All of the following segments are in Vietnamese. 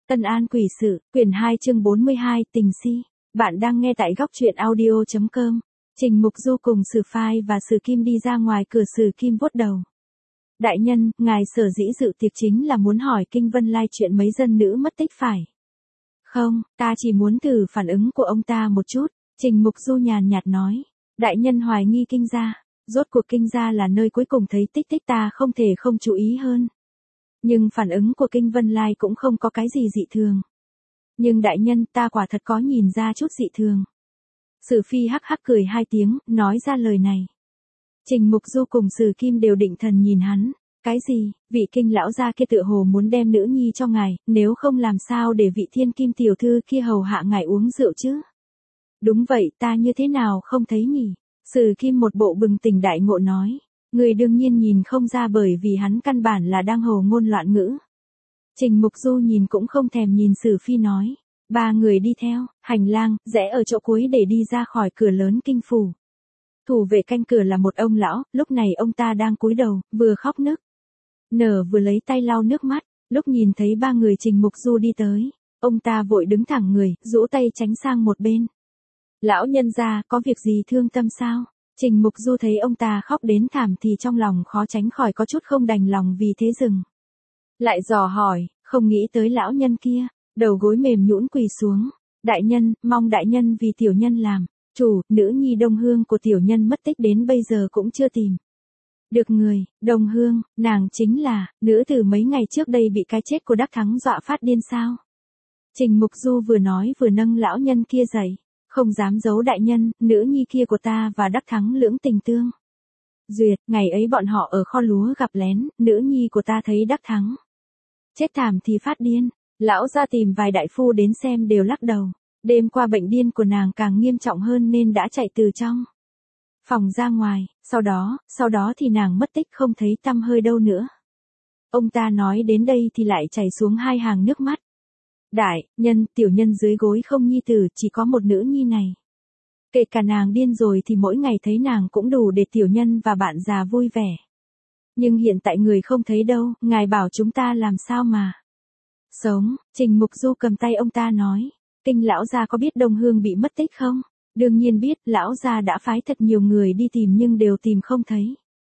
Tân An Quỷ Sự, quyển 2 chương 42, Tình Si. Bạn đang nghe tại góc truyện audio.com. Trình Mục Du cùng Sử Phai và Sử Kim đi ra ngoài cửa, Sử Kim vuốt đầu. Đại nhân, ngài sở dĩ dự tiệc chính là muốn hỏi Kinh Vân Lai chuyện mấy dân nữ mất tích phải? Không, ta chỉ muốn thử phản ứng của ông ta một chút. Trình Mục Du nhàn nhạt nói. Đại nhân hoài nghi Kinh gia. Rốt cuộc Kinh gia là nơi cuối cùng thấy tích tích, ta không thể không chú ý hơn. Nhưng phản ứng của Kinh Vân Lai cũng không có cái gì dị thường. Nhưng đại nhân, ta quả thật có nhìn ra chút dị thường. Sử Phi hắc hắc cười hai tiếng, nói ra lời này. Trình Mục Du cùng Sử Kim đều định thần nhìn hắn. Cái gì, vị Kinh lão gia kia tựa hồ muốn đem nữ nhi cho ngài, nếu không làm sao để vị Thiên Kim tiểu thư kia hầu hạ ngài uống rượu chứ? Đúng vậy, ta như thế nào không thấy nhỉ? Sử Kim một bộ bừng tỉnh đại ngộ nói. Người đương nhiên nhìn không ra, bởi vì hắn căn bản là đang hồ ngôn loạn ngữ. Trình Mục Du nhìn cũng không thèm nhìn, Sử Phi nói. Ba người đi theo, hành lang, rẽ ở chỗ cuối để đi ra khỏi cửa lớn kinh phủ. Thủ vệ canh cửa là một ông lão, lúc này ông ta đang cúi đầu, vừa khóc nức nở vừa lấy tay lau nước mắt. Lúc nhìn thấy ba người Trình Mục Du đi tới, ông ta vội đứng thẳng người, rũ tay tránh sang một bên. Lão nhân gia, có việc gì thương tâm sao? Trình Mục Du thấy ông ta khóc đến thảm thì trong lòng khó tránh khỏi có chút không đành lòng, vì thế dừng lại dò hỏi, không nghĩ tới lão nhân kia, đầu gối mềm nhũn quỳ xuống. Đại nhân, mong đại nhân vì tiểu nhân làm chủ, nữ nhi Đông Hương của tiểu nhân mất tích đến bây giờ cũng chưa tìm được người. Đông Hương, nàng chính là nữ tử mấy ngày trước đây bị cái chết của Đắc Thắng dọa phát điên sao? Trình Mục Du vừa nói vừa nâng lão nhân kia dậy. Không dám giấu đại nhân, nữ nhi kia của ta và Đắc Thắng lưỡng tình tương duyệt, ngày ấy bọn họ ở kho lúa gặp lén, nữ nhi của ta thấy Đắc Thắng chết thảm thì phát điên. Lão ra tìm vài đại phu đến xem đều lắc đầu. Đêm qua bệnh điên của nàng càng nghiêm trọng hơn nên đã chạy từ trong phòng ra ngoài, sau đó thì nàng mất tích không thấy tăm hơi đâu nữa. Ông ta nói đến đây thì lại chảy xuống hai hàng nước mắt. Đại nhân, tiểu nhân dưới gối không nhi tử, chỉ có một nữ nhi này. Kể cả nàng điên rồi thì mỗi ngày thấy nàng cũng đủ để tiểu nhân và bạn già vui vẻ. Nhưng hiện tại người không thấy đâu, ngài bảo chúng ta làm sao mà sống? Trình Mục Du cầm tay ông ta nói. Kinh lão gia có biết Đông Hương bị mất tích không? Đương nhiên biết, lão gia đã phái thật nhiều người đi tìm nhưng đều tìm không thấy.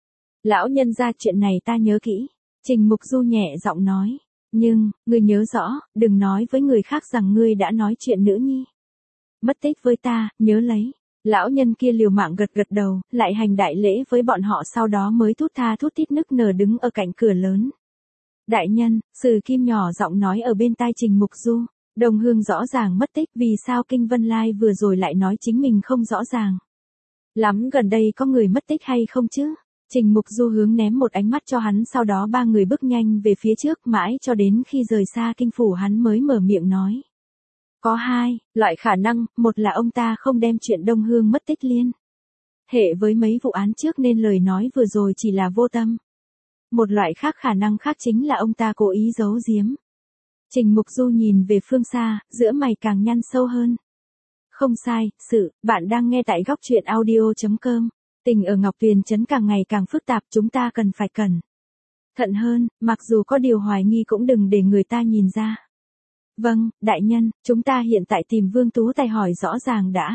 Lão nhân gia, chuyện này ta nhớ kỹ. Trình Mục Du nhẹ giọng nói. Nhưng, ngươi nhớ rõ, đừng nói với người khác rằng ngươi đã nói chuyện nữ nhi mất tích với ta, nhớ lấy. Lão nhân kia liều mạng gật gật đầu, lại hành đại lễ với bọn họ, sau đó mới thút tha thút thít nức nở đứng ở cạnh cửa lớn. Đại nhân, Sử Kim nhỏ giọng nói ở bên tai Trình Mục Du. Đông Hương rõ ràng mất tích, vì sao Kinh Vân Lai vừa rồi lại nói chính mình không rõ ràng lắm, gần đây có người mất tích hay không chứ? Trình Mục Du hướng ném một ánh mắt cho hắn, sau đó ba người bước nhanh về phía trước, mãi cho đến khi rời xa kinh phủ hắn mới mở miệng nói. Có hai loại khả năng, một là ông ta không đem chuyện Đông Hương mất tích liên hệ với mấy vụ án trước nên lời nói vừa rồi chỉ là vô tâm. Một loại khác, khả năng khác chính là ông ta cố ý giấu giếm. Trình Mục Du nhìn về phương xa, giữa mày càng nhăn sâu hơn. Không sai, bạn đang nghe tại góc truyện audio.com. Tình ở Ngọc Tuyền Trấn càng ngày càng phức tạp, chúng ta cần phải cẩn thận hơn, mặc dù có điều hoài nghi cũng đừng để người ta nhìn ra. Vâng, đại nhân, chúng ta hiện tại tìm Vương Tú Tài hỏi rõ ràng đã.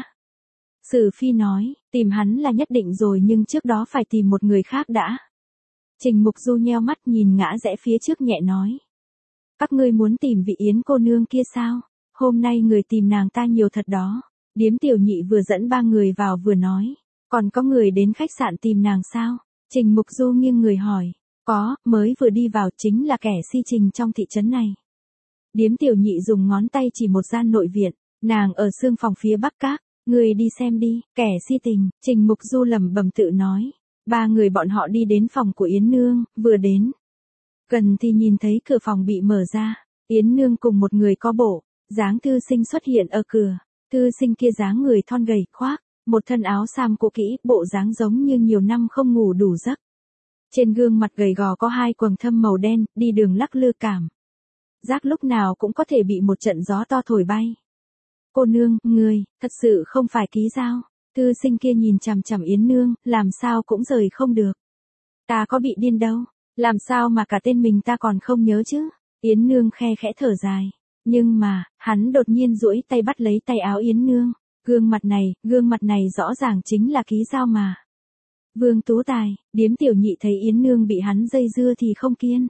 Sử Phi nói, tìm hắn là nhất định rồi nhưng trước đó phải tìm một người khác đã. Trình Mục Du nheo mắt nhìn ngã rẽ phía trước nhẹ nói. Các ngươi muốn tìm vị Yến cô nương kia sao? Hôm nay người tìm nàng ta nhiều thật đó. Điếm tiểu nhị vừa dẫn ba người vào vừa nói. Còn có người đến khách sạn tìm nàng sao? Trình Mục Du nghiêng người hỏi. Có, mới vừa đi vào, chính là kẻ si tình trong thị trấn này. Điếm tiểu nhị dùng ngón tay chỉ một gian nội viện. Nàng ở xương phòng phía bắc các. Người đi xem đi, kẻ si tình. Trình Mục Du lẩm bẩm tự nói. Ba người bọn họ đi đến phòng của Yến Nương, vừa đến gần thì nhìn thấy cửa phòng bị mở ra. Yến Nương cùng một người có bộ dáng thư sinh xuất hiện ở cửa. Thư sinh kia dáng người thon gầy, khoác một thân áo sam cũ kỹ, bộ dáng giống như nhiều năm không ngủ đủ giấc. Trên gương mặt gầy gò có hai quầng thâm màu đen, đi đường lắc lư cảm giác lúc nào cũng có thể bị một trận gió to thổi bay. Cô nương, người, thật sự không phải ký giao. Thư sinh kia nhìn chằm chằm Yến Nương, làm sao cũng rời không được. Ta có bị điên đâu, làm sao mà cả tên mình ta còn không nhớ chứ? Yến Nương khe khẽ thở dài. Nhưng mà, hắn đột nhiên duỗi tay bắt lấy tay áo Yến Nương. Gương mặt này rõ ràng chính là Ký Giao mà. Vương Tú Tài, Điếm Tiểu Nhị thấy Yến Nương bị hắn dây dưa thì không kiên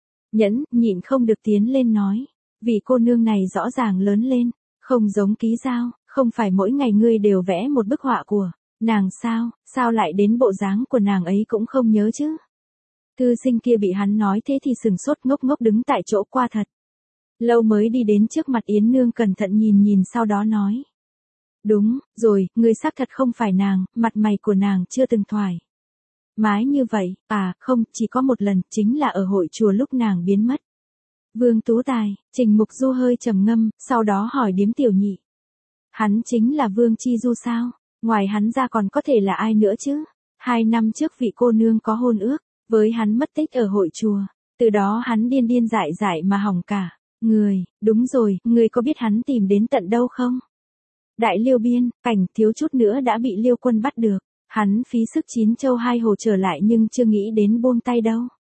nhịn không được tiến lên nói. Vì cô nương này rõ ràng lớn lên, không giống Ký Giao, không phải mỗi ngày ngươi đều vẽ một bức họa của nàng sao lại đến bộ dáng của nàng ấy cũng không nhớ chứ. Thư sinh kia bị hắn nói thế thì sừng sốt ngốc ngốc đứng tại chỗ qua thật lâu mới đi đến trước mặt Yến Nương cẩn thận nhìn sau đó nói. Đúng rồi, ngươi xác thật không phải nàng, mặt mày của nàng chưa từng thoải mái như vậy. À, không, chỉ có một lần, chính là ở hội chùa lúc nàng biến mất. Vương Tú Tài, Trình Mục Du hơi trầm ngâm, sau đó hỏi Điếm Tiểu Nhị. Hắn chính là Vương Chi Du sao? Ngoài hắn ra còn có thể là ai nữa chứ? 2 năm trước vị cô nương có hôn ước với hắn mất tích ở hội chùa, từ đó hắn điên dại mà hỏng cả người. Đúng rồi, ngươi có biết hắn tìm đến tận đâu không? Đại Liêu Biên, Cảnh thiếu chút nữa đã bị Liêu Quân bắt được. Hắn phí sức 9 châu 2 hồ trở lại nhưng chưa nghĩ đến buông tay đâu.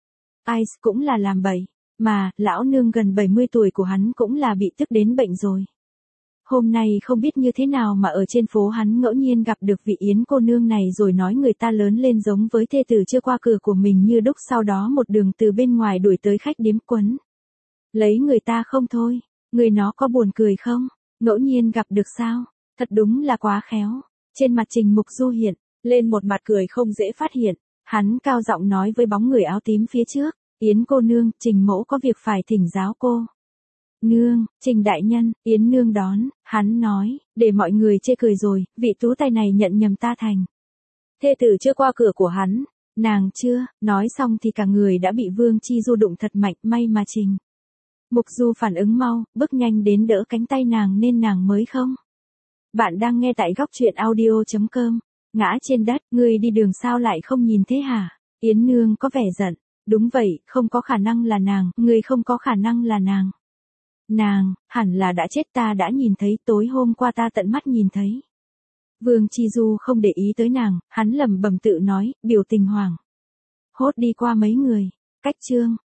Ai cũng là làm bậy. Mà, lão nương gần 70 tuổi của hắn cũng là bị tức đến bệnh rồi. Hôm nay không biết như thế nào mà ở trên phố hắn ngẫu nhiên gặp được vị Yến cô nương này rồi nói người ta lớn lên giống với thê tử chưa qua cửa của mình như đúc, sau đó một đường từ bên ngoài đuổi tới khách điếm quấn lấy người ta không thôi. Người nó có buồn cười không? Ngẫu nhiên gặp được sao? Thật đúng là quá khéo. Trên mặt Trình Mục Du hiện lên một mặt cười không dễ phát hiện. Hắn cao giọng nói với bóng người áo tím phía trước. Yến cô nương, Trình mỗ có việc phải thỉnh giáo cô nương. Trình đại nhân. Yến Nương đón, hắn nói, để mọi người chê cười rồi, vị tú tài này nhận nhầm ta thành thê tử chưa qua cửa của hắn. Nàng chưa, nói xong thì cả người đã bị Vương Chi Du đụng thật mạnh, may mà Trình Mục Du phản ứng mau, bước nhanh đến đỡ cánh tay nàng nên nàng mới không. Bạn đang nghe tại góc truyện audio.com. Ngã trên đất, ngươi đi đường sao lại không nhìn thế hả? Yến Nương có vẻ giận. Đúng vậy, không có khả năng là nàng, ngươi không có khả năng là nàng. Nàng, hẳn là đã chết, ta đã nhìn thấy, tối hôm qua ta tận mắt nhìn thấy. Vương Chi Du không để ý tới nàng, hắn lẩm bẩm tự nói, biểu tình hoảng hốt đi qua mấy người. Cách chương